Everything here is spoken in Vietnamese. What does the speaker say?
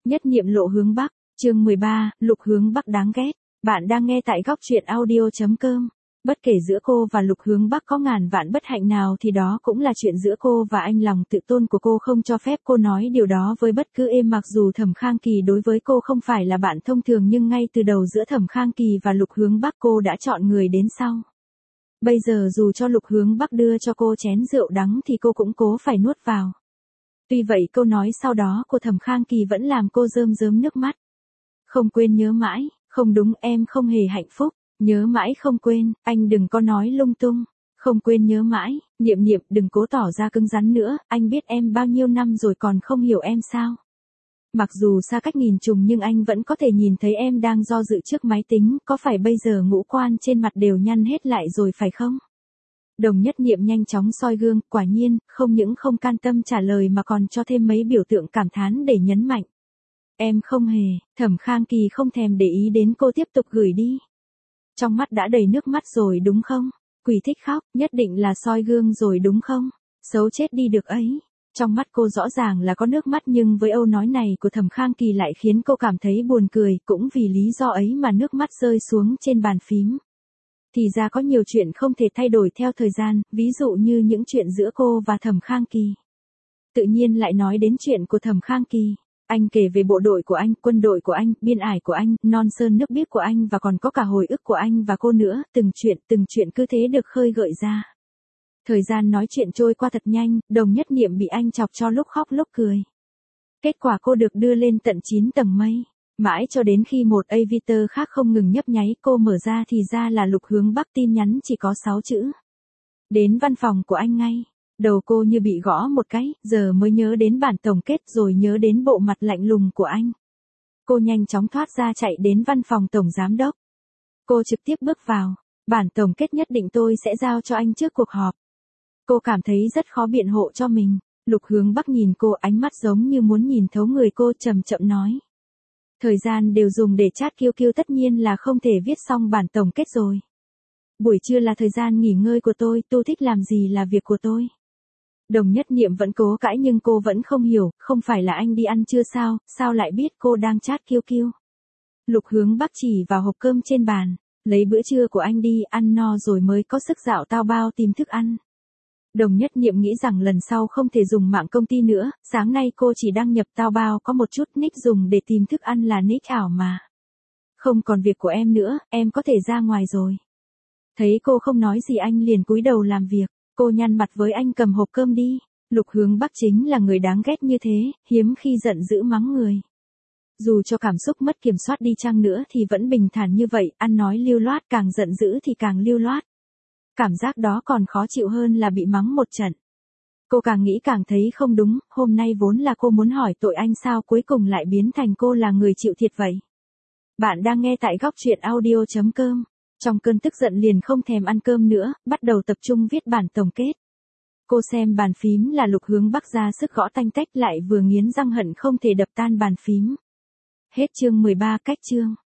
Nhất niệm lộ hướng Bắc, chương 13, Lục Hướng Bắc đáng ghét. Bạn đang nghe tại góc truyện audio.com. Bất kể giữa cô và Lục Hướng Bắc có ngàn vạn bất hạnh nào thì đó cũng là chuyện giữa cô và anh, lòng tự tôn của cô không cho phép cô nói điều đó với bất cứ ai. Mặc dù Thẩm Khang Kỳ đối với cô không phải là bạn thông thường, nhưng ngay từ đầu giữa Thẩm Khang Kỳ và Lục Hướng Bắc cô đã chọn người đến sau. Bây giờ dù cho Lục Hướng Bắc đưa cho cô chén rượu đắng thì cô cũng cố phải nuốt vào. Tuy vậy câu nói sau đó của Thẩm Khang Kỳ vẫn làm cô rơm rớm nước mắt. Không quên nhớ mãi, không đúng, em không hề hạnh phúc, nhớ mãi không quên, anh đừng có nói lung tung, không quên nhớ mãi, Niệm Niệm đừng cố tỏ ra cứng rắn nữa, anh biết em bao nhiêu năm rồi còn không hiểu em sao. Mặc dù xa cách nghìn trùng nhưng anh vẫn có thể nhìn thấy em đang do dự trước máy tính, có phải bây giờ ngũ quan trên mặt đều nhăn hết lại rồi phải không? Đồng Nhất Niệm nhanh chóng soi gương, quả nhiên, không những không can tâm trả lời mà còn cho thêm mấy biểu tượng cảm thán để nhấn mạnh. Em không hề, Thẩm Khang Kỳ không thèm để ý đến cô, tiếp tục gửi đi. Trong mắt đã đầy nước mắt rồi đúng không? Quỷ thích khóc, nhất định là soi gương rồi đúng không? Xấu chết đi được ấy. Trong mắt cô rõ ràng là có nước mắt, nhưng với câu nói này của Thẩm Khang Kỳ lại khiến cô cảm thấy buồn cười, cũng vì lý do ấy mà nước mắt rơi xuống trên bàn phím. Thì ra có nhiều chuyện không thể thay đổi theo thời gian, ví dụ như những chuyện giữa cô và Thẩm Khang Kỳ. Tự nhiên lại nói đến chuyện của Thẩm Khang Kỳ. Anh kể về bộ đội của anh, quân đội của anh, biên ải của anh, non sơn nước biếc của anh và còn có cả hồi ức của anh và cô nữa, từng chuyện cứ thế được khơi gợi ra. Thời gian nói chuyện trôi qua thật nhanh, Đồng Nhất Niệm bị anh chọc cho lúc khóc lúc cười. Kết quả cô được đưa lên tận 9 tầng mây. Mãi cho đến khi một avatar khác không ngừng nhấp nháy, cô mở ra thì ra là Lục Hướng Bắc, tin nhắn chỉ có 6 chữ. Đến văn phòng của anh ngay. Đầu cô như bị gõ một cái, giờ mới nhớ đến bản tổng kết rồi nhớ đến bộ mặt lạnh lùng của anh. Cô nhanh chóng thoát ra chạy đến văn phòng tổng giám đốc. Cô trực tiếp bước vào. Bản tổng kết nhất định tôi sẽ giao cho anh trước cuộc họp. Cô cảm thấy rất khó biện hộ cho mình. Lục Hướng Bắc nhìn cô, ánh mắt giống như muốn nhìn thấu người cô, chậm chậm nói. Thời gian đều dùng để chat QQ, tất nhiên là không thể viết xong bản tổng kết rồi. Buổi trưa là thời gian nghỉ ngơi của tôi thích làm gì là việc của tôi. Đồng Nhất Niệm vẫn cố cãi nhưng cô vẫn không hiểu, không phải là anh đi ăn trưa sao lại biết cô đang chat QQ. Lục Hướng Bắc chỉ vào hộp cơm trên bàn, lấy bữa trưa của anh đi, ăn no rồi mới có sức dạo tao bao tìm thức ăn. Đồng Nhất Niệm nghĩ rằng lần sau không thể dùng mạng công ty nữa, sáng nay cô chỉ đăng nhập tao bao có một chút nick dùng để tìm thức ăn là nick ảo mà. Không còn việc của em nữa, em có thể ra ngoài rồi. Thấy cô không nói gì anh liền cúi đầu làm việc, cô nhăn mặt với anh cầm hộp cơm đi. Lục Hướng Bắc chính là người đáng ghét như thế, hiếm khi giận dữ mắng người. Dù cho cảm xúc mất kiểm soát đi chăng nữa thì vẫn bình thản như vậy, ăn nói lưu loát, càng giận dữ thì càng lưu loát. Cảm giác đó còn khó chịu hơn là bị mắng một trận. Cô càng nghĩ càng thấy không đúng, hôm nay vốn là cô muốn hỏi tội anh, sao cuối cùng lại biến thành cô là người chịu thiệt vậy. Bạn đang nghe tại góc truyện audio.com. Trong cơn tức giận liền không thèm ăn cơm nữa, bắt đầu tập trung viết bản tổng kết. Cô xem bàn phím là Lục Hướng Bắc ra sức gõ tanh tách, lại vừa nghiến răng hận không thể đập tan bàn phím. Hết chương 13, cách chương.